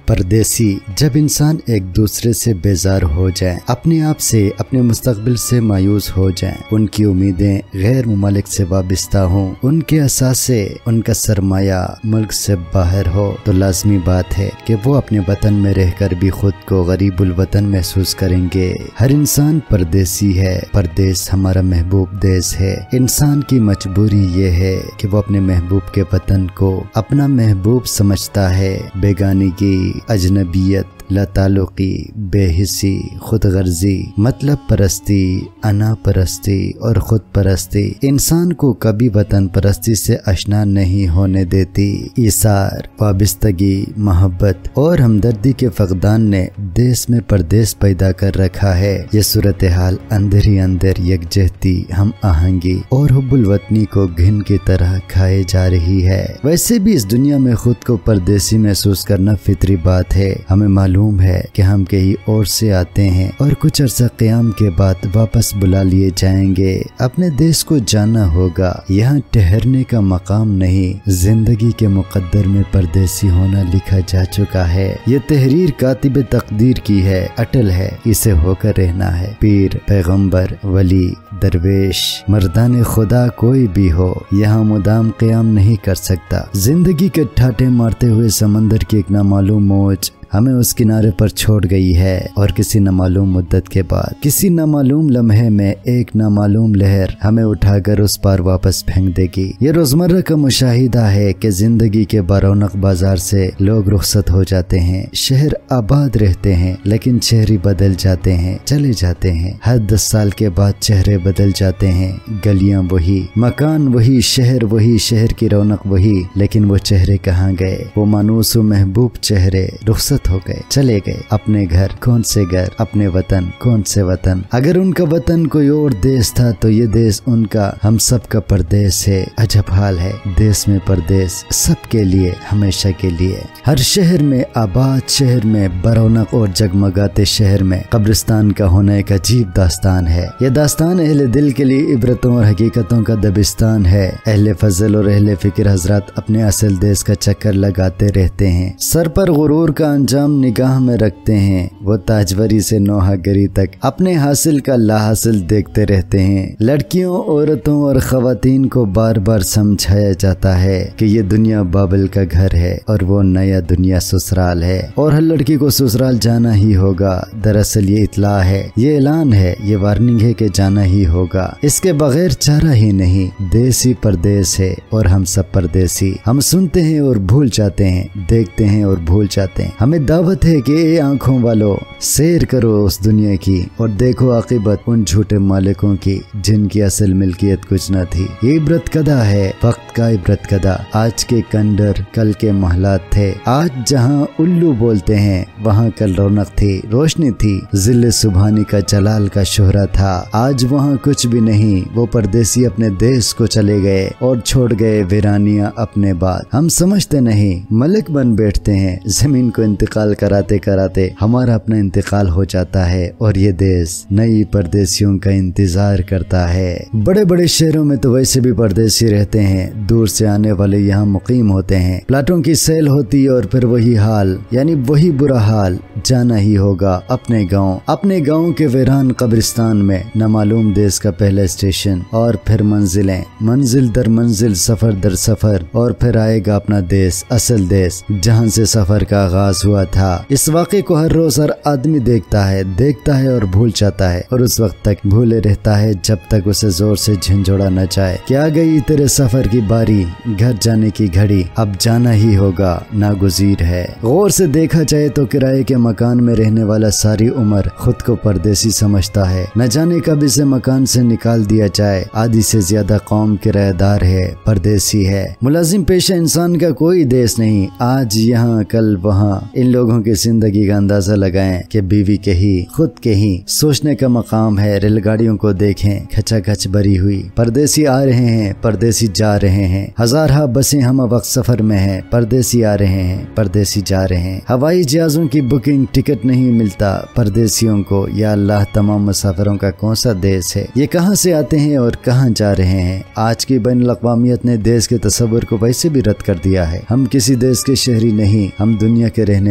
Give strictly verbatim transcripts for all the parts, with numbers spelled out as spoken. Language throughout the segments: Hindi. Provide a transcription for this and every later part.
परदेसी। जब इंसान एक दूसरे से बेजार हो जाए, अपने आप से, अपने मुस्तकबिल से मायूस हो जाए, उनकी उम्मीदें गैर मुमालिक से वाबस्ता हों, उनके असासे, उनका सरमाया मुल्क से बाहर हो, तो लाजमी बात है कि वो अपने वतन में रहकर भी खुद को गरीबुल वतन महसूस करेंगे। हर इंसान परदेसी है। परदेस हमारा महबूब देश है। इंसान की मजबूरी ये है कि वो अपने महबूब के वतन को अपना महबूब समझता है। बेगानगी, अजनबियत, लाताल्लुकी, बेहिसी, खुदगर्जी, मतलब परस्ती, अना परस्ती और खुद परस्ती इंसान को कभी वतन परस्ती से आशना नहीं होने देती। इसार, वाबस्तगी, मोहब्बत और हमदर्दी के फकदान ने देश में परदेस पैदा कर रखा है। ये सूरत हाल अंदर ही अंदर यकजहती, हम आहंगी और हुब्बुल वतनी को घिन की तरह खाए जा रही है। वैसे भी इस दुनिया में खुद को परदेसी महसूस करना फितरी बात है। हमें मालूम है कि हम कहीं और से आते हैं और कुछ अरसा क़याम के बाद वापस बुला लिए जाएंगे। अपने देश को जाना होगा। यहाँ ठहरने का मकाम नहीं, जिंदगी के मुकद्दर में परदेसी होना लिखा जा चुका है। ये तहरीर कातिब तकदीर की है, अटल है, इसे होकर रहना है। पीर, पैगंबर, वली, दरवेश, मर्दान खुदा कोई भी हो, यहाँ मुदाम क़याम नहीं कर सकता। जिंदगी के ठाटे मारते हुए समंदर की एक नामालूम मौज हमें उस किनारे पर छोड़ गई है और किसी नामालूम मुद्दत के बाद, किसी नामालूम लम्हे में एक नामालूम लहर हमें उठाकर उस पार वापस फेंक देगी। ये रोजमर्रा का मुशाहिदा है कि जिंदगी के बारौनक बाजार से लोग रुखसत हो जाते हैं। शहर आबाद रहते हैं लेकिन चेहरे बदल जाते हैं, चले जाते हैं। हर दस साल के बाद चेहरे बदल जाते हैं। गलियां वही, मकान वही, शहर वही, शहर की रौनक वही, लेकिन वो चेहरे कहाँ गए? वो मानूस व महबूब चेहरे रुखसत हो गए, चले गए। अपने घर, कौन से घर? अपने वतन, कौन से वतन? अगर उनका वतन कोई और देश था तो ये देश उनका, हम सब का परदेश है। अजब हाल है, देश में परदेश सबके लिए, हमेशा के लिए। हर शहर में, आबाद शहर में, बरौनक और जगमगाते शहर में कब्रिस्तान का होना एक अजीब दास्तान है। यह दास्तान अहले दिल के लिए इबरतों और हकीकतों का दबिस्तान है। अहले फजल और अहले फिक्र हजरात अपने असल देश का चक्कर लगाते रहते हैं। सर पर गुरूर का अंजाम निगाह में रखते हैं। वो ताजवरी से नौहागरी तक अपने हासिल का लाहासिल देखते रहते हैं। लड़कियों, औरतों और खवातीन को बार बार समझाया जाता है कि ये दुनिया बाबल का घर है और वो नया दुनिया ससुराल है और हर लड़की को ससुराल जाना ही होगा। दरअसल ये इतला है, ये ऐलान है, ये वार्निंग है कि जाना ही होगा। इसके बगैर चारा ही नहीं। देश ही परदेश है और हम सब परदेसी। हम सुनते हैं और भूल जाते हैं, देखते हैं और भूल जाते हैं। हमें दावत है कि ए आंखों वालों, सैर करो उस दुनिया की और देखो आकिबत उन झूठे मालिकों की जिनकी असल मिल्कियत कुछ न थी। ये इबरत कदा है, वक्त का इबरत कदा। आज के कंडर कल के महलात थे। आज जहाँ उल्लू बोलते हैं वहाँ कल रौनक थी, रोशनी थी, जिले सुबहानी का जलाल का शोहरा था। आज वहाँ कुछ भी नहीं। वो परदेसी अपने देश को चले गए और छोड़ गए वीरानियां अपने बाद। हम समझते नहीं, मलिक बन बैठते हैं। जमीन को इंतकाल कराते कराते हमारा अपना इंतकाल हो जाता है और ये देश नई परदेसियों का इंतजार करता है। बड़े बड़े शहरों में तो वैसे भी परदेसी रहते हैं, दूर से आने वाले यहाँ मुकीम होते हैं। प्लाटों की सेल होती और फिर वही हाल, यानी वही बुरा हाल। जाना ही होगा अपने गांव, अपने गांव के वीरान कब्रिस्तान में नामालूम देश का पहला स्टेशन और फिर मंजिलें, मंजिल दर मंजिल, सफर दर सफर और फिर आएगा अपना देश, असल देश जहाँ से सफर का आगाज हुआ था। इस वाक़े को हर रोज हर आदमी देखता है, देखता है और भूल जाता है और उस वक्त तक भूले रहता है जब तक उसे जोर से झंझोड़ा न जाए। क्या गई तेरे सफर की बारी, घर जाने की घड़ी, अब जाना ही होगा, नागुज़ीर है। गौर से देखा जाए तो किराए के मकान में रहने वाला सारी उम्र खुद को परदेसी समझता है। न जाने कब इसे मकान से निकाल दिया जाए। आधी से ज्यादा कौम किराएदार है, परदेसी है। मुलाजिम पेशा इंसान का कोई देश नहीं। आज यहाँ कल वहाँ। इन लोगों की जिंदगी का अंदाजा लगाएं कि बीवी के ही, खुद के ही सोचने का मकाम है। रेलगाड़ियों को देखें, खचाखच भरी हुई। परदेसी आ रहे हैं, परदेसी जा रहे हैं। हजार हा बसें हम वक्त सफर में हैं, परदेसी आ रहे हैं, परदेसी जा रहे हैं। हवाई जहाजों की बुकिंग, टिकट नहीं मिलता परदेसियों को। या अल्लाह, तमाम मुसाफिरों का कौन सा देश है? ये कहाँ से आते हैं और कहाँ जा रहे हैं? आज की बैनुल अक़वामियत ने देश के तस्वुर को वैसे भी रद्द कर दिया है। हम किसी देश के शहरी नहीं, हम दुनिया के रहने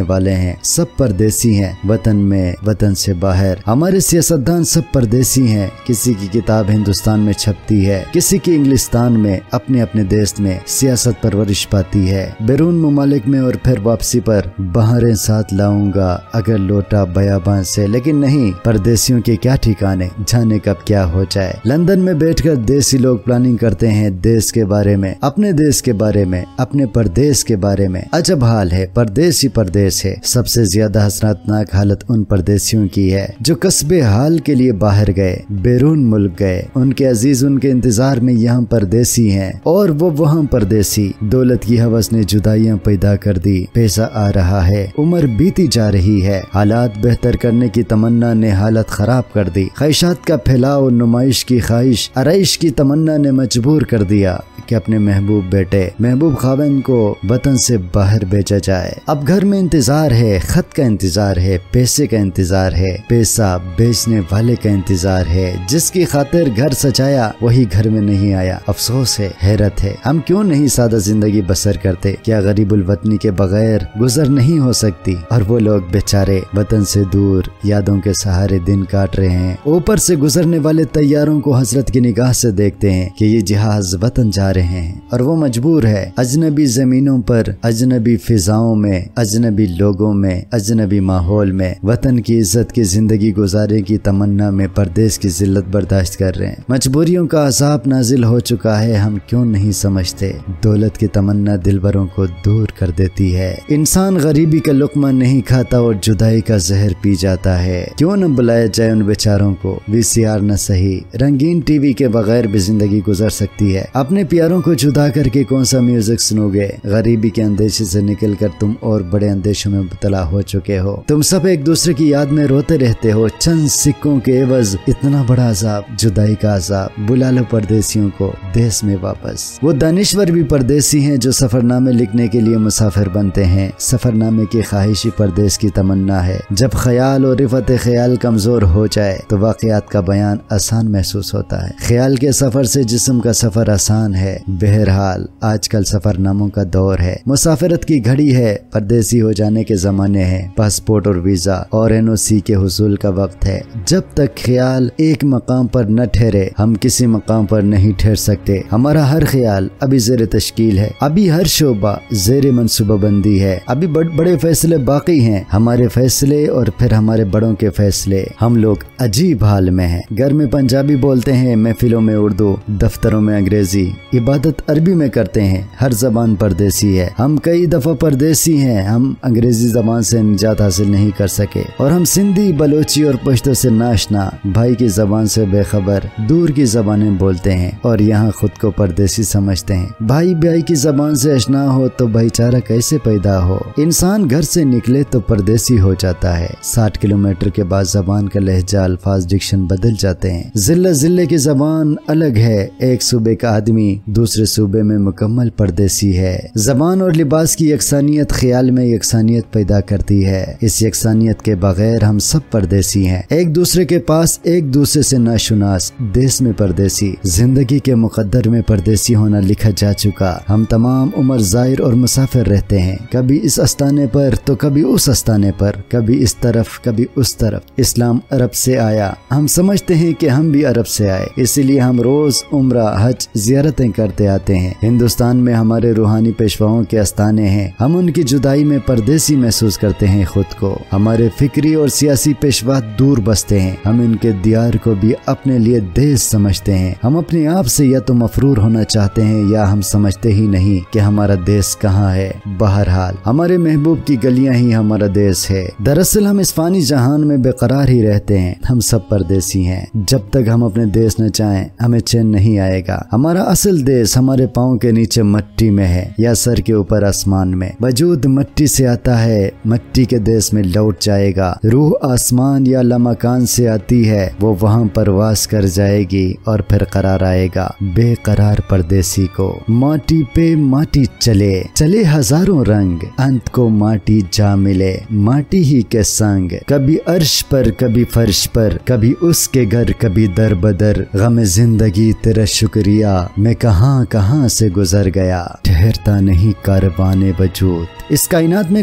वाले हैं, सब परदेसी हैं, वतन में वतन से बाहर। हमारे सियासतदान सब परदेसी हैं, किसी की किताब हिंदुस्तान में छपती है, किसी की इंग्लिस्तान में, अपने अपने देश में सियासत परवरिश पाती है। बैरून मुमालिक में और फिर वापसी पर बहारें साथ लाऊंगा अगर लौटा बयाबान से, लेकिन नहीं, परदेसियों के क्या ठिकाने, जाने कब क्या हो जाए। लंदन में बैठकर देसी लोग प्लानिंग करते हैं देश के बारे में, अपने देश के बारे में, अपने परदेश के बारे में। अजब हाल है, परदेश ही परदेश है। सबसे ज्यादा हसरतनाक हालत उन परदेसियों की है जो कस्बे हाल के लिए बाहर गए, बैरून मुल्क गए। उनके अजीज उनके इंतजार में यहाँ परदेसी हैं और वो वहाँ परदेसी। दौलत की हवस ने जुदाइयाँ पैदा कर दी, पैसा आ रहा है, उम्र बीती जा रही है, हालात बेहतर करने की तमन्ना ने हालत खराब कर दी। ख्वाहिशात का फैलाव, नुमाइश की ख्वाहिश, आरइश की तमन्ना ने मजबूर कर दिया कि अपने महबूब बेटे, महबूब खाविन को वतन से बाहर भेजा जाए। अब घर में इंतजार है, खत का इंतजार है, पैसे का इंतजार है, पैसा बेचने वाले का इंतजार है। जिसकी खातिर घर सजाया वही घर में नहीं आया। अफसोस है, हैरत है, हम क्यों नहीं सादा जिंदगी बसर करते? क्या गरीबुल वतनी के बगैर गुजर नहीं हो सकती? और वो लोग बेचारे वतन से दूर यादों के सहारे दिन काट रहे हैं। ऊपर से गुजरने वाले तैयारों को हसरत की निगाह से देखते हैं कि ये जहाज वतन जा रहे हैं और वो मजबूर है अजनबी जमीनों पर, अजनबी फिजाओं में, अजनबी लोगों में, अजनबी माहौल में वतन की इज्जत की जिंदगी गुजारने की तमन्ना में परदेश की जिल्लत बर्दाश्त कर रहे हैं। मजबूरियों का अज़ाब नाजिल हो चुका है, हम क्यों नहीं समझते? दौलत की तमन्ना दिलबरों को दूर कर देती है। इंसान गरीबी का लुक़मा नहीं खाता और जुदाई का जहर पी जाता है। क्यों न बुलाया जाए उन बेचारों को? वीसीआर न सही, रंगीन टीवी के बगैर भी जिंदगी गुजर सकती है। अपने प्यारों को जुदा करके कौन सा म्यूजिक सुनोगे? गरीबी के अंदेशे से निकलकर तुम और बड़े अंदेशों में मुब्तला हो चुके हो। तुम सब एक दूसरे की याद में रोते रहते हो। चंद सिक्कों के एवज इतना बड़ा अजाब, जुदाई का अजाब। बुला लो परदेसियों को देश में वापस। वो दानिश्वर भी परदेसी हैं जो सफरनामे लिखने के लिए मुसाफिर बनते हैं। सफरनामे की ख्वाहिशी परदेश की तमन्ना है। जब ख्याल और रिफत ख्याल कमजोर हो जाए तो वाकयात का बयान आसान महसूस होता है। ख्याल के सफर से जिस्म का सफर आसान है। बहरहाल आजकल सफरनामों का दौर है, मुसाफिरत की घड़ी है, परदेसी हो जाने के जमाने हैं। पासपोर्ट और वीजा और एनओसी के हुसूल का वक्त है। जब तक ख्याल एक मकाम पर न ठहरे हम किसी मकाम पर नहीं ठहर सकते। हमारा हर ख्याल अभी जेर तश्कील है, अभी हर शोबा जेर मनसूबाबंदी है, अभी बड़, बड़े फैसले बाकी हैं। हमारे फैसले और फिर हमारे बड़ों के फैसले। हम लोग अजीब हाल में हैं। घर में पंजाबी बोलते हैं, महफिलों में उर्दू, दफ्तरों में अंग्रेजी, इबादत अरबी में करते हैं। हर जबान परदेसी है। हम कई दफा परदेसी हैं। हम अंग्रेजी जबान से निजात हासिल नहीं कर सके और हम सिंधी, बलोची और पश्तो से नाशना, भाई की जबान से बेखबर दूर की जबानें बोलते हैं और यहाँ खुद को परदेसी समझते हैं। भाई भाई की जबान से अशना हो तो भाईचारा कैसे पैदा हो? इंसान घर से निकले तो परदेसी हो जाता है। साठ किलोमीटर के बाद जबान का लहजा, अल्फाज, डिक्शन बदल जाते हैं। जिले जिले की जबान अलग है। एक सूबे का आदमी दूसरे सूबे में मुकम्मल परदेसी है। जबान और लिबास की यकसानियत ख्याल में यकसानियत पैदा करती है। इस यकसानियत के बगैर हम सब परदेसी हैं। एक दूसरे के पास, एक दूसरे से नाशुनास, देश में परदेसी। जिंदगी के मुकद्दर में परदेसी होना लिखा जा चुका। हम तमाम उम्र जाहिर और मुसाफिर रहते हैं, कभी इस आस्ताने पर तो कभी उस आस्ताने पर, कभी इस तरफ कभी उस तरफ। इस्लाम अरब से आया, हम समझते हैं कि हम भी अरब से आए, इसीलिए हम रोज उम्रा, हज, जियारतें करते आते हैं। हिंदुस्तान में हमारे रूहानी पेशवाओं के आस्ताने हैं। हम उनकी जुदाई में परदेसी महसूस करते हैं खुद को। हमारे फिक्री और सियासी पेशवा दूर बसते हैं। हम इनके दियार को भी अपने लिए देश समझते हैं। हम अपने आप से या तो मफरूर होना चाहते हैं या हम समझते ही नहीं कि हमारा देश कहाँ है। बहरहाल हमारे महबूब की गलियां ही हमारा देश है। दरअसल हम इस फानी जहान में बेकरार ही रहते हैं। हम सब परदेसी हैं। जब तक हम अपने देश न चाहें हमें चैन नहीं आएगा। हमारा असल देश हमारे पाँव के नीचे मट्टी में है या सर के ऊपर आसमान में। वजूद मट्टी से आता है, मट्टी के देश में लौट जाएगा। रूह आसमान या लमकान से आती है, वो वहाँ परवास कर जाएगी और फिर करार आएगा बेकरार परदेसी को। माटी पे माटी चले चले हजारों रंग, अंत को माटी जा मिले माटी ही के संग। कभी अर्श पर कभी फर्श पर, कभी उसके घर कभी दर बदर। गम जिंदगी तेरा शुक्रिया, मैं कहाँ कहाँ से गुजर गया, ठहरता नहीं कारवाने वजूद। इस कायनात में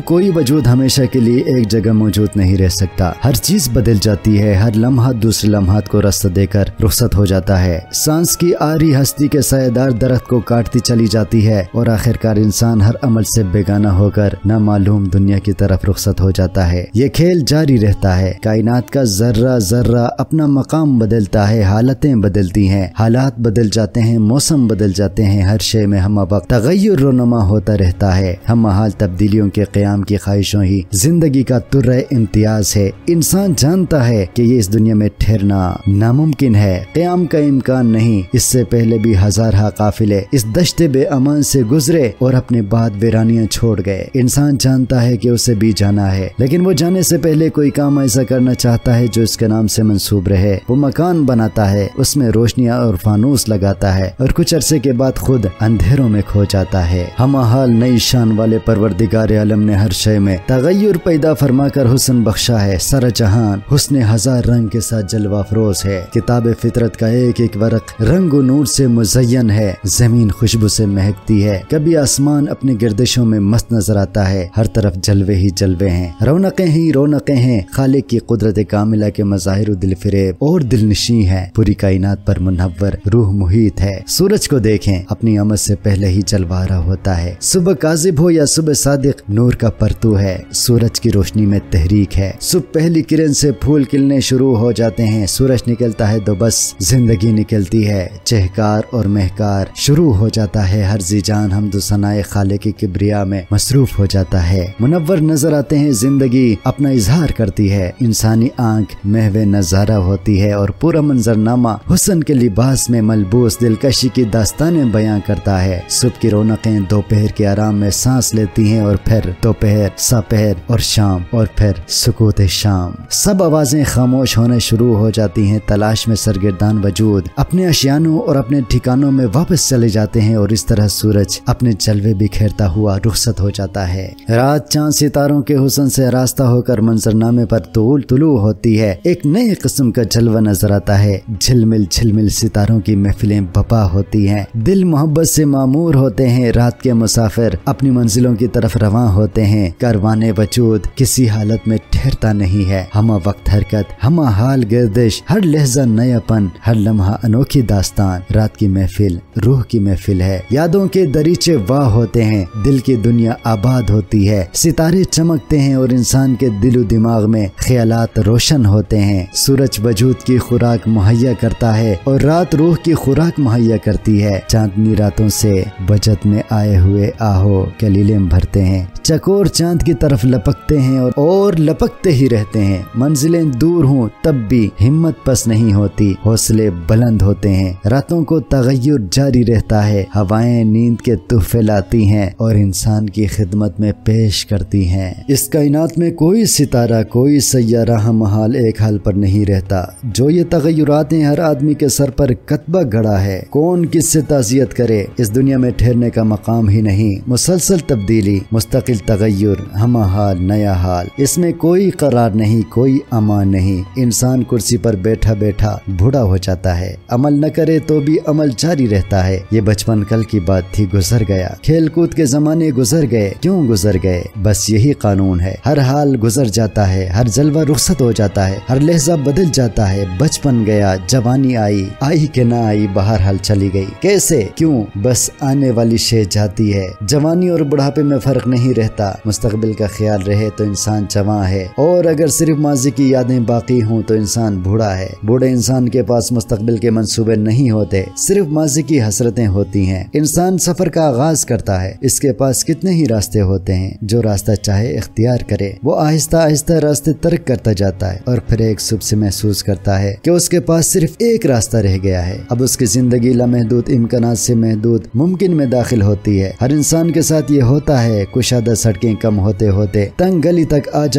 कोई वजूद हमेशा के लिए एक जगह मौजूद नहीं रह सकता। हर चीज बदल जाती है, हर लम्हा दूसरे लम्हात को रास्ता देकर रुखसत हो जाता है। सांस की आरी हस्ती के सायेदार दरख्त को काटती चली जाती है और आखिरकार इंसान हर अमल से बेगाना होकर नामालूम दुनिया की तरफ रुखसत हो जाता है। ये खेल जारी रहता है। कायनात का जर्रा जर्रा अपना मकाम बदलता है, हालतें बदलती हैं, हालात बदल जाते हैं, मौसम बदल जाते हैं, हर शे में हम वक्त तगय्युर रोनमा होता रहता है। हम हाल तब्दीलियों के क़याम की ख्वाहिशों ही जिंदगी का तुर्रे इम्तियाज है। इंसान जानता है कि ये इस दुनिया में ठहरना नामुमकिन है, क़याम का इम्कान नहीं। इससे पहले भी हजार हा काफिले इस दश्ते बेअमान से गुजरे और अपने बाद वीरानियां छोड़ गए। इंसान जानता है कि उसे भी जाना है, लेकिन वो जाने से पहले कोई काम ऐसा करना चाहता है जो इसके नाम से मंसूब रहे। वो मकान बनाता है, उसमें रोशनियां और फानूस लगाता है और कुछ अरसे के बाद खुद अंधेरों में खो जाता है। हम हाल नई शान वाले परवरदिगार आलम ने हर शय में तगय्युर पैदा फरमाकर हुस्न बख्शा है। सारा जहान हुस्न हजार रंग के साथ जलवा फरोज है। किताब फितरत का एक एक वर्क रंग नूर से मुज़य्यन है। जमीन खुशबू से महकती है। कभी आसमान अपने गर्दिशों में मस्त नजर आता है। हर तरफ जलवे ही जलवे हैं, रौनकें ही रौनकें हैं। खालिक की कुदरत कामिला के मज़ाहिर दिल फिरेब और दिलनशी है। पूरी कायनात पर मुनव्वर रूह मुहीत है। सूरज को देखें, अपनी आमद से पहले ही जलवा रहा होता है। सुबह काजिब हो या सुबह सादिक, नूर का परतू है। सूरज की रोशनी में तहरीक है। सुबह पहली किरण से फूल खिलने शुरू हो जाते हैं। सूरज निकलता है तो बस जिंदगी निकलती है। चहकार और महकार शुरू हो जाता है। हर जीजान हमदो सनाए खाले की किब्रिया में मसरूफ हो जाता है। मुनव्वर नजर आते हैं, जिंदगी अपना इजहार करती है। इंसानी आंख महवे नजारा होती है और पूरा मंजरनामा हुस्न के लिबास में मलबूस दिलकशी की दास्तानें बयां करता है। सुबह की रौनकें दोपहर के आराम में सांस लेती हैं और फिर दोपहर, सपहर और शाम और फिर सुकूत शाम। सब आवाजें खामोश होने शुरू हो जाती हैं। तलाश में सरगर्दान वजूद अपने अशियानों और अपने ठिकानों में वापस चले जाते हैं और इस तरह सूरज अपने जलवे बिखेरता हुआ रुखसत हो जाता है। रात चांद सितारों के हुस्न से रास्ता होकर मंजरनामे पर तूल तुलू होती है। एक नए किस्म का जलवा नजर आता है। झिलमिल झिलमिल सितारों की महफिलें बपा होती हैं। दिल मोहब्बत से मामूर होते हैं। रात के मुसाफिर अपनी मंजिलों की तरफ रवां होते हैं। कारवाने वजूद किसी हालत में ठहरता नहीं है। हम वक्त हरकत, हम हाल गर्दिश, हर लहजा नयापन, हर लम्हा अनोखी दास्तान। रात की महफिल रूह की महफिल है। यादों के दरीचे वाह होते हैं। दिल की दुनिया आबाद होती है। सितारे चमकते हैं और इंसान के दिलो दिमाग में ख्यालात रोशन होते हैं। सूरज वजूद की खुराक मुहैया करता है और रात रूह की खुराक मुहैया करती है। चांदनी रातों से बचत में आए हुए आहो कलीलें भरते हैं। चकोर चांद की तरफ लपकते हैं और, और लपकते ही रहते हैं। मंजिलें दूर हों तब भी हिम्मत पस नहीं होती, हौसले बुलंद होते हैं। रातों को तगय्युर जारी रहता है। हवाएं नींद के तोहफे लाती हैं और इंसान की खिदमत में पेश करती हैं। इस कायनात में कोई सितारा, कोई सैयारा हम हाल एक हाल पर नहीं रहता। जो ये तगय्युरात हर आदमी के सर पर कतबा गड़ा है। कौन किससे ताज़ियत करे। इस दुनिया में ठहरने का मकाम ही नहीं। मुसलसल तब्दीली, मुस्तकिल तगय्युर, हम हाल नया हाल। इसमें कोई करार नहीं, कोई अमान नहीं। इंसान कुर्सी पर बैठा बैठा बूढ़ा हो जाता है। अमल न करे तो भी अमल जारी रहता है। ये बचपन कल की बात थी, गुजर गया। खेल कूद के जमाने गुजर गए। क्यों गुजर गए? बस यही कानून है। हर हाल गुजर जाता है, हर जलवा रुखसत हो जाता है, हर लहजा बदल जाता है। बचपन गया, जवानी आई, आई के ना आई, बाहर हाल चली गई। कैसे? क्यों? बस आने वाली शे जाती है। जवानी और बुढ़ापे में फर्क नहीं रहता। मुस्तकबिल का ख्याल रहे तो इंसान जवां है, और अगर सिर्फ माजी की यादें बाकी हों तो इंसान बूढ़ा है। बूढ़े इंसान के पास मुस्तकबिल के मंसूबे नहीं होते, सिर्फ माजी की हसरतें होती हैं। इंसान सफर का आगाज करता है। इसके पास कितने ही रास्ते होते हैं। जो रास्ता चाहे इख्तियार करे। वो आहिस्ता आहिस्ता रास्ते तर्क करता जाता है और फिर एक सुबह से महसूस करता है कि उसके पास सिर्फ एक रास्ता रह गया है। अब उसकी जिंदगी लामहदूद इम्कानात से महदूद मुमकिन में दाखिल होती है। हर इंसान के साथ ये होता है। कुशादा सड़कें कम होते होते तंग गली तक आ जाती हैं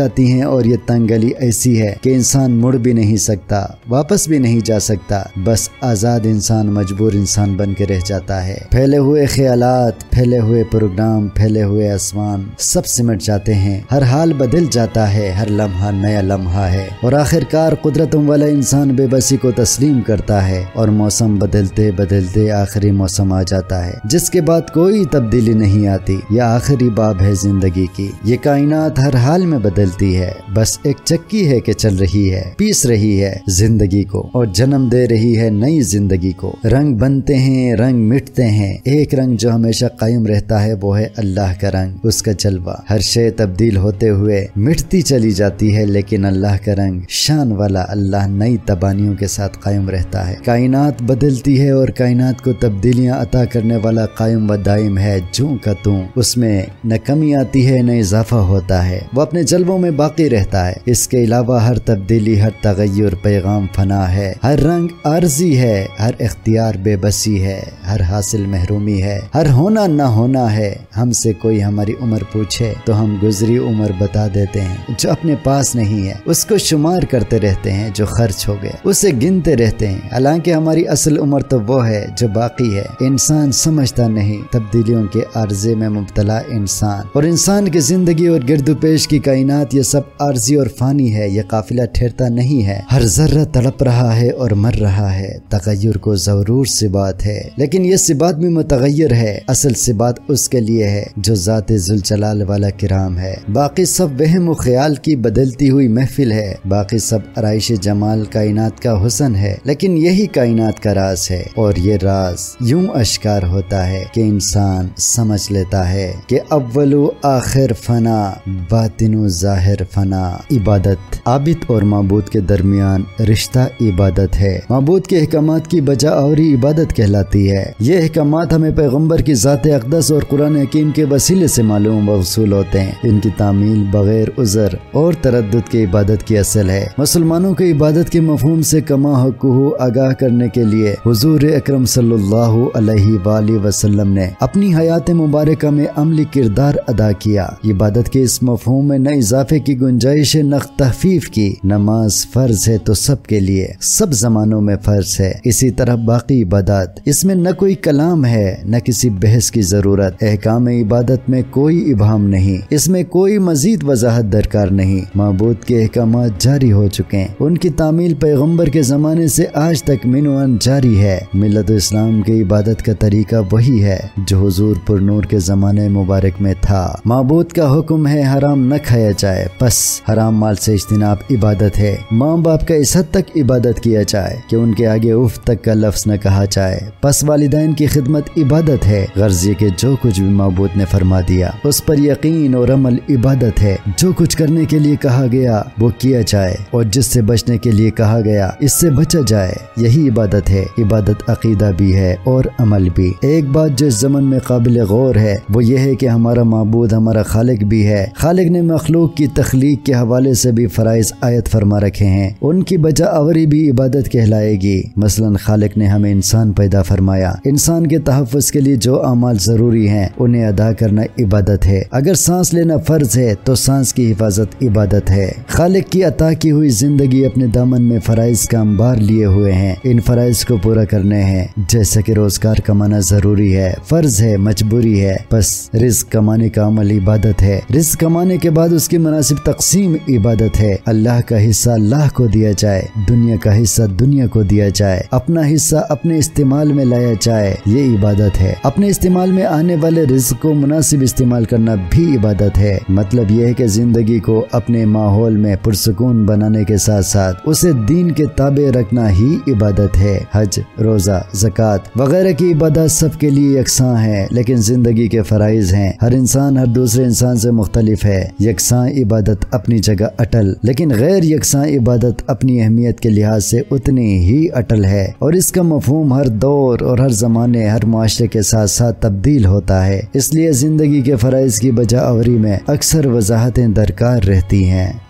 हैं और ये तंग गली ऐसी है कि इंसान मुड़ भी नहीं सकता, वापस भी नहीं जा सकता। बस आजाद इंसान मजबूर इंसान बन के रह जाता है। फैले हुए ख्यालात, फैले हुए प्रोग्राम, फैले हुए आसमान सब सिमट जाते हैं। हर हाल बदल जाता है, हर लम्हा नया लम्हा है और आखिरकार कुदरतों वाला इंसान बेबसी को तस्लीम करता है और मौसम बदलते बदलते आखिरी मौसम आ जाता है जिसके बाद कोई तब्दीली नहीं आती। यह आखिरी बाब है जिंदगी की। ये कायनात हर हाल में बदलती है, बस एक चक्की है कि चल रही है, पीस रही है जिंदगी को और जन्म दे रही है नई जिंदगी को। रंग बनते हैं, रंग मिटते हैं, एक रंग जो हमेशा कायम रहता है वो है अल्लाह का रंग, उसका जलवा। हर शे तब्दील होते हुए मिटती चली जाती है लेकिन अल्लाह का रंग शान वाला अल्लाह नई तबानियों के साथ कायम रहता है। कायनात बदलती है और कायनात को तब्दीलियां अता करने वाला कायम व दायम है जूं का तूं। उसमें न कमी आती है न इजाफा होता है, वो अपने जलवों में बाकी रहता है। इसके अलावा हर तब्दीली, हर तगय्युर पैगाम फना है। हर रंग आर्जी है, हर इख्तियार बेबसी है, हर हासिल महरूमी है, हर होना न होना है। हमसे कोई हमारी उम्र पूछे तो हम गुजरी उम्र बता देते हैं। जो अपने पास नहीं है उसको शुमार करते रहते हैं, जो खर्च हो गया उसे गिनते रहते हैं। हालांकि हमारी असल उम्र तो वो है जो बाकी है। इंसान समझता नहीं तब्दीलियों के आर्जे में मुब्तला इंसान और इंसान की जिंदगी और गिरदुपेश की कायनात ये सब आर्जी और फानी है। ये काफिला ठहरता नहीं है, हर जर्रा तड़प रहा है और मर रहा है। तगय्युर को जरूर सिबात है लेकिन ये सिबात भी मुतगय्यर है। असल सिबात उसके लिए है जो ज़ाते जुल जलाल वाला किराम है। बाकी सब वहम व ख्याल की बदलती हुई महफिल है। बाकी सब आराइश जमाल कायनात का हुस्न है लेकिन यही कायनात का राज है और ये राज यूं अश्कार होता है कि इंसान समझ लेता है कि अव्वलु आखिर फना, बातिनु जाहिर फना। इबादत आबिद और माबूद के दरमियान रिश्ता इबादत है। माबूद के अहकामात की बजा आवरी इबादत कहलाती है। ये अहकामात हमें पैगम्बर की ज़ात अक़दस और कुरान हकीम के वसीले से मालूम व वसूल होते हैं। इनकी तामील बगैर उज़र और तरद्दुद के इबादत की असल है। मुसलमानों को इबादत के मफहूम से कमा हक़्क़ुहु आगाह करने के लिए हुज़ूर अकरम सल्लल्लाहु अलैहि वसल्लम ने अपनी हयात मुबारका में अमली किरदार अदा किया। इबादत के इस मफहूम में न इजाफे की गुंजाइश है न तखफीफ की। नमाज फर्ज है तो सबके लिए, सब जमानों में फर्ज है। इसी तरह बाकी इबादत, इसमें न कोई कलाम है न किसी बहस की जरूरत। अहकाम इबादत में कोई इबाहम नहीं, इसमें कोई मजीद वजाहत दरकार नहीं। माबूद के अहकामात जारी हो चुके हैं, उनकी तामील पैगम्बर के जमाने से आज तक मिनवान जारी है। मिल्लत इस्लाम की इबादत का तरीका वही है जो हुजूर पुरनूर के जमाने मुबारक में था। माबूद का हुक्म है हराम न खाया जाए, बस हराम माल से इज्तिनाब इबादत है। माँ बाप का इस हद तक इबादत किया जाए कि उनके आगे उफ तक का लफ्ज न कहा जाए। बस वालिदैन की खिदमत इबादत है। गर्ज ये के जो कुछ भी माबूद ने फरमा दिया उस पर यकीन और अमल इबादत है। जो कुछ करने के लिए कहा गया वो किया जाए और जिससे बचने के लिए कहा गया इससे बचा जाए, यही इबादत है। इबादत अकीदा भी है और अमल भी। एक बात जो इस ज़मन में काबिल गौर है वो ये है कि हमारा माबूद हमारा खालिक भी है। खालिक ने मखलूक की तख्लीक के हवाले से भी फराइज आयत फरमा रखे हैं, उनकी बजा आवरी भी इबादत कहलाएगी। मसलन खालिक ने हमें इंसान पैदा फरमाया, इंसान के तहफ़्फ़ुज़ के लिए जो अमाल ज़रूरी हैं उन्हें अदा करना इबादत है। अगर सांस लेना फ़र्ज है तो सांस की हिफाजत इबादत है। खालिक की अता की हुई जिंदगी अपने दामन में फराइज का अंबार लिए हुए हैं, इन फराइज को पूरा करने हैं। जैसे कि रोजगार कमाना जरूरी है, फर्ज है, मजबूरी है, बस रिज़्क़ कमाने का अमल इबादत है। रिज़्क़ कमाने के बाद उसकी मुनासिब तकसीम इबादत है। अल्लाह का हिस्सा अल्लाह को दिया जाए, दुनिया का हिस्सा दुनिया को दिया जाए, अपना हिस्सा अपने इस्तेमाल में लाया जाए, ये इबादत है। अपने इस्तेमाल में आने वाले रिज़्क़ को मुनासिब इस्तेमाल करना भी इबादत है। मतलब यह है कि जिंदगी को अपने माहौल में पुरसुकून बनाने के साथ साथ उसे दीन के ताबे रखना ही इबादत है। हज, रोजा, ज़कात वगैरह की इबादत सबके लिए यकसां है, लेकिन जिंदगी के फराइज हैं। हर इंसान हर दूसरे इंसान से मुख्तलिफ है। यकसां इबादत अपनी जगह अटल, लेकिन गैर यकसां इबादत अपनी अहमियत के लिहाज से उतनी ही अटल है और इसका मफहूम हर दौर और हर जमाने हर मुआशरे के साथ साथ तब्दील होता है। इसलिए जिंदगी के फराइज की बजा आवरी में अक्सर वजाहतें दरकार रहती हैं।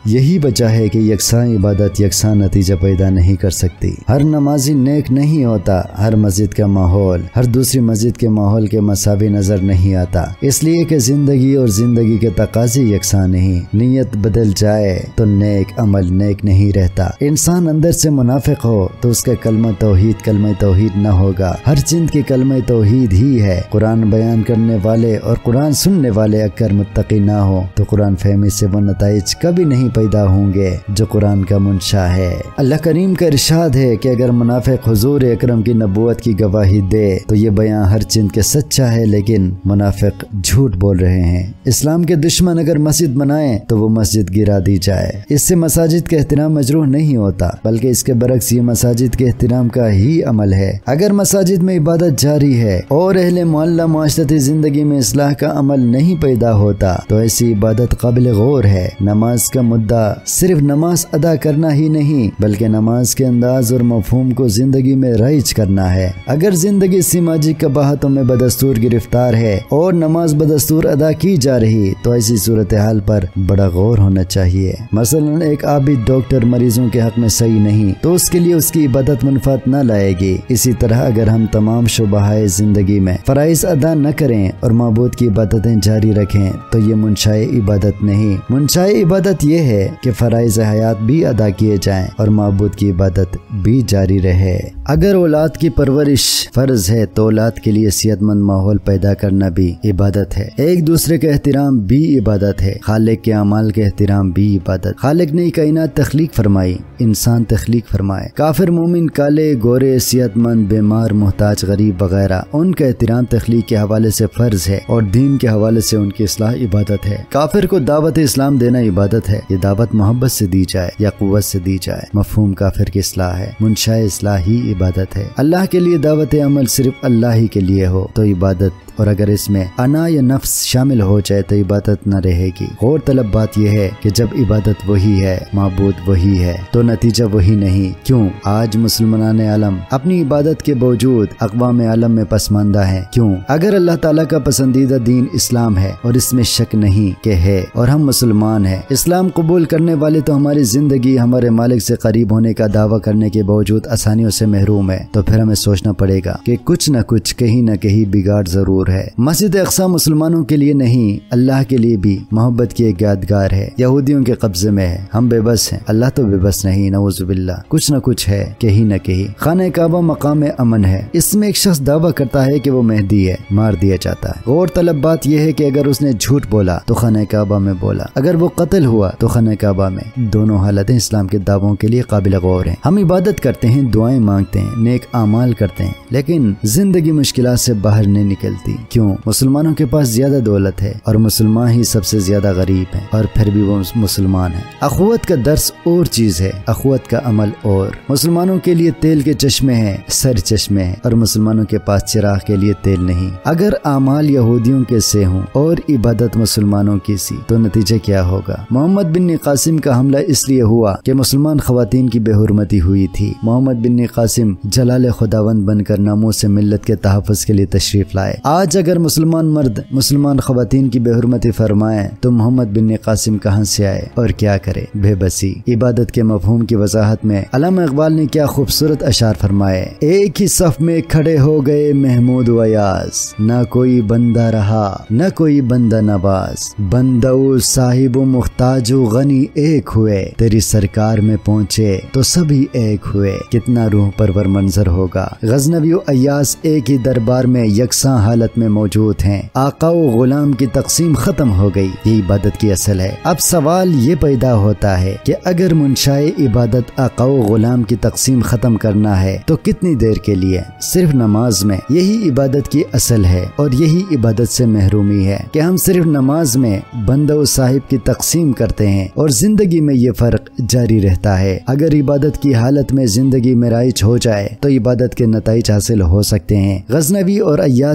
यही वजह है कि यकसा इबादत यकसा नतीजा पैदा नहीं कर सकती। हर नमाजी नेक नहीं होता, हर मस्जिद का माहौल हर दूसरी मस्जिद के माहौल के मसावी नजर नहीं आता, इसलिए कि जिंदगी और जिंदगी के तकाजे यकसा नहीं। नीयत बदल जाए तो नेक अमल नेक नहीं रहता। इंसान अंदर से मुनाफिक हो तो उसका कलमा तौहीद कलमा तौहीद न होगा। हर जिंद की कलमा तौहीद ही है। कुरान बयान करने वाले और कुरान सुनने वाले अगर मुत्तकी ना हो तो कुरान फहमी से वो नताइज कभी नहीं पैदा होंगे जो कुरान का मुंशा है। अल्लाह करीम का इरशाद है कि अगर मुनाफिक हुजूर अकरम की नबूवत की गवाही दे तो ये बयान हर जिंद के सच्चा है, लेकिन मुनाफिक झूठ बोल रहे हैं। इस्लाम के दुश्मन अगर मस्जिद बनाए तो वो मस्जिद गिरा दी जाए। इससे मसाजिद का एहतराम मजरूह नहीं होता, बल्कि इसके बरक्स ये मसाजिद के एहतराम का ही अमल है। अगर मसाजिद में इबादत जारी है और अहले मोहल्ला माशरती जिंदगी में इस्लाह का अमल नहीं पैदा होता तो ऐसी इबादत काबिल गौर है। नमाज का मुद्दा सिर्फ नमाज अदा करना ही नहीं, बल्कि नमाज के अंदाज और मफहूम को जिंदगी में राइज करना है। अगर जिंदगी सामाजिक कबाहतों में बदस्तूर गिरफ्तार है और नमाज बदस्तूर अदा की जा रही तो ऐसी सूरत हाल पर बड़ा गौर होना चाहिए। मसलन एक आबिद डॉक्टर मरीजों के हक में सही नहीं तो उसके लिए उसकी इबादत मुनफात न लाएगी। इसी तरह अगर हम तमाम शुबाहाए जिंदगी में फराइज अदा न करें और माबूद की इबादतें जारी रखें तो ये मुनशाए इबादत नहीं। मुनशाए इबादत ये है कि फराइज हयात भी अदा किए जाएं और माबूद की इबादत भी जारी रहे। अगर औलाद की परवरिश फर्ज है तो औलाद के लिए सेहतमंद माहौल पैदा करना भी इबादत है। एक दूसरे का एहतराम भी इबादत है। खालिक के अमाल के एहतराम भी इबादत। खालिक ने कायनात तख्लीक फरमाई, इंसान तख्लीक फरमाए। काफिर मोमिन काले गोरे सेहतमंद बेमार मोहताज गरीब वगैरह उनका एहतराम तख्लीक के हवाले से फर्ज है और दीन के हवाले से उनकी इस्लाह इबादत है। काफिर को दावत इस्लाम देना इबादत है। ये दावत मोहब्बत से दी जाए या कुव्वत से दी जाए, मफहूम काफिर की इस्लाह है। मुनशाए इस्लाह ही इबादत है। अल्लाह के लिए दावत अमल सिर्फ अल्लाह ही के लिए हो तो इबादत, और अगर इसमें अना या नफ्स शामिल हो जाए तो इबादत न रहेगी। गौर तलब बात यह है कि जब इबादत वही है, माबूद वही है, तो नतीजा वही नहीं। क्यों आज मुसलमान आलम अपनी इबादत के बावजूद अक़वाम आलम में पसमानदा है? क्यों? अगर अल्लाह ताला का पसंदीदा दीन इस्लाम है और इसमें शक नहीं कि है और हम मुसलमान हैं, इस्लाम कबूल करने वाले तो हमारी जिंदगी हमारे मालिक से करीब होने का दावा करने के बावजूद आसानियों से महरूम है, तो फिर हमें सोचना पड़ेगा कि कुछ न कुछ कहीं न कहीं बिगाड़ जरूर है। मस्जिद अक्सा मुसलमानों के लिए नहीं, अल्लाह के लिए भी मोहब्बत की एक यादगार है। यहूदियों के कब्जे में है, हम बेबस हैं, अल्लाह तो बेबस नहीं, नऊजुबिल्लाह। कुछ न कुछ है कहीं न कहीं। खाने काबा मकाम अमन है, इसमें एक शख्स दावा करता है कि वो मेहदी है, मार दिया जाता है। गौर तलब बात यह है कि अगर उसने झूठ बोला तो खाने काबा में बोला, अगर वो कत्ल हुआ तो खाने काबा में। दोनों हालतें इस्लाम के दावों के लिए काबिल गौर हैं। हम इबादत करते हैं, दुआएं मांगते हैं, नेक आमाल करते हैं, लेकिन जिंदगी मुश्किलात से बाहर नहीं निकलती। क्यों? मुसलमानों के पास ज्यादा दौलत है और मुसलमान ही सबसे ज्यादा गरीब हैं, और फिर भी वो मुसलमान है। अखुवत का दर्स और चीज है, अखुवत का अमल और। मुसलमानों के लिए तेल के चश्मे हैं, सर चश्मे हैं, और मुसलमानों के पास चिराग के लिए तेल नहीं। अगर आमाल यहूदियों के से हों और इबादत मुसलमानों की सी तो नतीजा क्या होगा? मोहम्मद बिन कासिम का हमला इसलिए हुआ कि मुसलमान खवातीन की बेहुरमती हुई थी। मोहम्मद बिन कासिम जलाल खुदावंद बनकर नामों से मिल्लत के तहफ़्फ़ुज़ के लिए तशरीफ लाए। आज अगर मुसलमान मर्द मुसलमान खवातीन की बेहुरमती फरमाए तो मोहम्मद बिन कासिम कहाँ से आए और क्या करे? बेबसी। इबादत के मफहूम की वजाहत में अल्लामा इकबाल ने क्या खूबसूरत अशार फरमाए। एक ही सफ में खड़े हो गए महमूद वयास, न कोई बंदा रहा न कोई बंदा नवाज। बंदऊ साहिबो मुख्ताजो गनी एक हुए, तेरी सरकार में पहुँचे तो सभी एक हुए। कितना रूह परवर मंजर होगा। गजनवी अय्यास एक ही दरबार में यकसा हालत में मौजूद हैं। आका व गुलाम की तकसीम खत्म हो गई। ये इबादत की असल है। अब सवाल ये पैदा होता है कि अगर मुनशाए इबादत आका व गुलाम की तकसीम खत्म करना है तो कितनी देर के लिए? सिर्फ नमाज में। यही इबादत की असल है और यही इबादत से महरूमी है कि हम सिर्फ नमाज में बंदा व साहिब की तकसीम करते हैं और जिंदगी में ये फर्क जारी रहता है। अगर इबादत की हालत में जिंदगी में राइज हो जाए तो इबादत के नताइज हासिल हो सकते हैं। गजनवी और अय्यास की तकसीम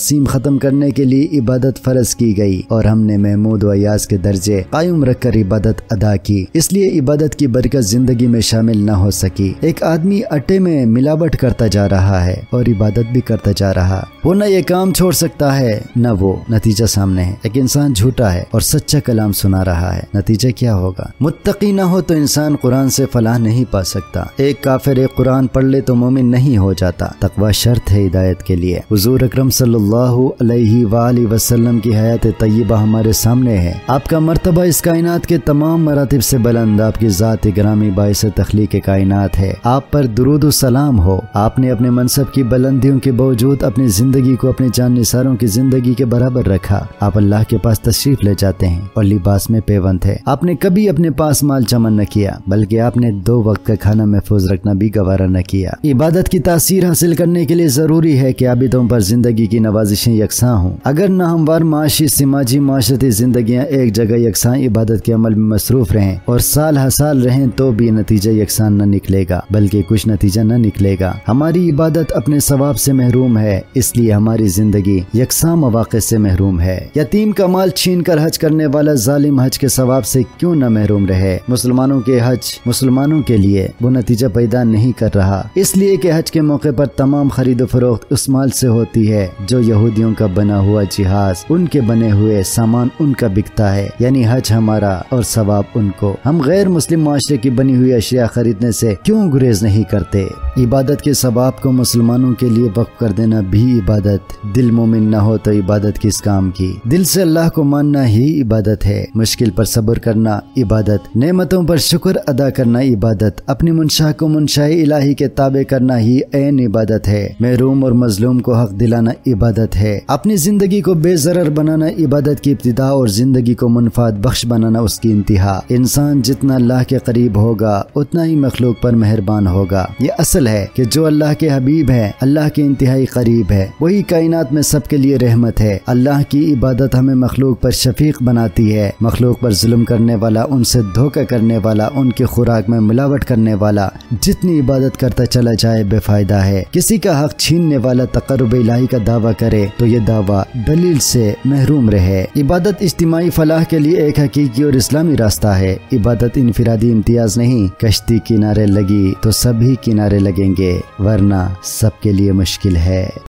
तकसीम खत्म करने के लिए इबादत फर्ज की गई और हमने महमूद व अयाज के दर्जे कायम रखकर इबादत अदा की, इसलिए इबादत की बरकत जिंदगी में शामिल न हो सकी। एक आदमी आटे में मिलावट करता जा रहा है और इबादत भी करता जा रहा, वो न ये काम छोड़ सकता है न वो, नतीजा सामने है। एक इंसान झूठा है और सच्चा कलाम सुना रहा है, नतीजा क्या होगा? मुत्तकी न हो तो इंसान कुरान से फलाह नहीं पा सकता। एक काफिर एक कुरान पढ़ ले तो मोमिन नहीं हो जाता। तकवा शर्त है हिदायत के लिए। हुजूर अकरम सल्लल्लाहु अलैहि वालैहि वसल्लम की हयात तय्यबा हमारे सामने है। आपका मर्तबा इस कायनात के तमाम मरातिब से बुलंद, आपकी ज़ात ग्रामी बाइस तख्लीक कायनात है। आप पर दुरूद सलाम हो। आपने अपने मनसब की बुलंदियों के बावजूद अपनी जिंदगी को अपने जाननिसारों की जिंदगी के बराबर रखा। आप अल्लाह के पास तशरीफ ले जाते हैं और लिबास में पेवंद है। आपने कभी अपने पास माल चमन न किया, बल्कि आपने दो वक्त का खाना महफूज रखना भी गवारा न किया। इबादत की तासीर हासिल करने के लिए जरूरी है कि आबिदों पर जिंदगी की नवाजिशें यकसां हों। अगर न हमवार माशी समाजी माशरती जिंदगियां एक जगह यकसां इबादत के अमल में मसरूफ रहें और साल हर साल रहें तो भी नतीजा यकसां न निकलेगा, बल्कि कुछ नतीजा न निकलेगा। हमारी इबादत अपने सवाब से महरूम है, इसलिए हमारी जिंदगी यकसां मौक़े से महरूम है। यतीम का माल छीन कर हज करने वाला जालिम हज के सवाब से क्यों न महरूम रहे? मुसलमानों के हज मुसलमानों के लिए वो नतीजा पैदा नहीं कर रहा, इसलिए कि हज के मौके पर तमाम खरीदो फरोख्त उस माल से होती है जो यहूदियों का बना हुआ जिहाज, उनके बने हुए सामान उनका बिकता है, यानी हज हमारा और सवाब उनको। हम गैर मुस्लिम माशरे की बनी हुई अशिया खरीदने से क्यों गुरेज नहीं करते? इबादत के सवाब को मुसलमानों के लिए वक्फ कर देना भी इबादत। दिल मोमिन न हो तो इबादत किस काम की? दिल से अल्लाह को मानना ही इबादत है। मुश्किल पर सब्र करना इबादत, नेमतों पर शुक्र अदा करना इबादत, अपनी मुनशा को मुनशाए इलाही के ताबे करना ही ऐन इबादत है। महरूम और मजलूम को हक दिलाना इबादत है। अपनी जिंदगी को बेजरर बनाना इबादत की इब्तिदा और जिंदगी को मुनफात बख्श बनाना उसकी इंतहा। इंसान जितना अल्लाह के करीब होगा उतना ही मखलूक पर मेहरबान होगा। ये असल है कि जो अल्लाह के हबीब है, अल्लाह के इंतहाई करीब है, वही कायनात में सबके लिए रहमत है। अल्लाह की इबादत हमें मखलूक पर शफीक बनाती है। मखलूक पर जुल्म करने वाला, उनसे धोखा करने वाला, उनकी खुराक में मिलावट करने वाला जितनी इबादत करता चला जाए बेफायदा है। किसी का हक छीनने वाला तकर्रुब इलाही का दावा करे तो ये दावा दलील से महरूम रहे। इबादत इज्तिमाई फलाह के लिए एक हकीकी और इस्लामी रास्ता है। इबादत इनफिरादी इम्तियाज नहीं। कश्ती किनारे लगी तो सभी किनारे लगेंगे, वरना सबके लिए मुश्किल है।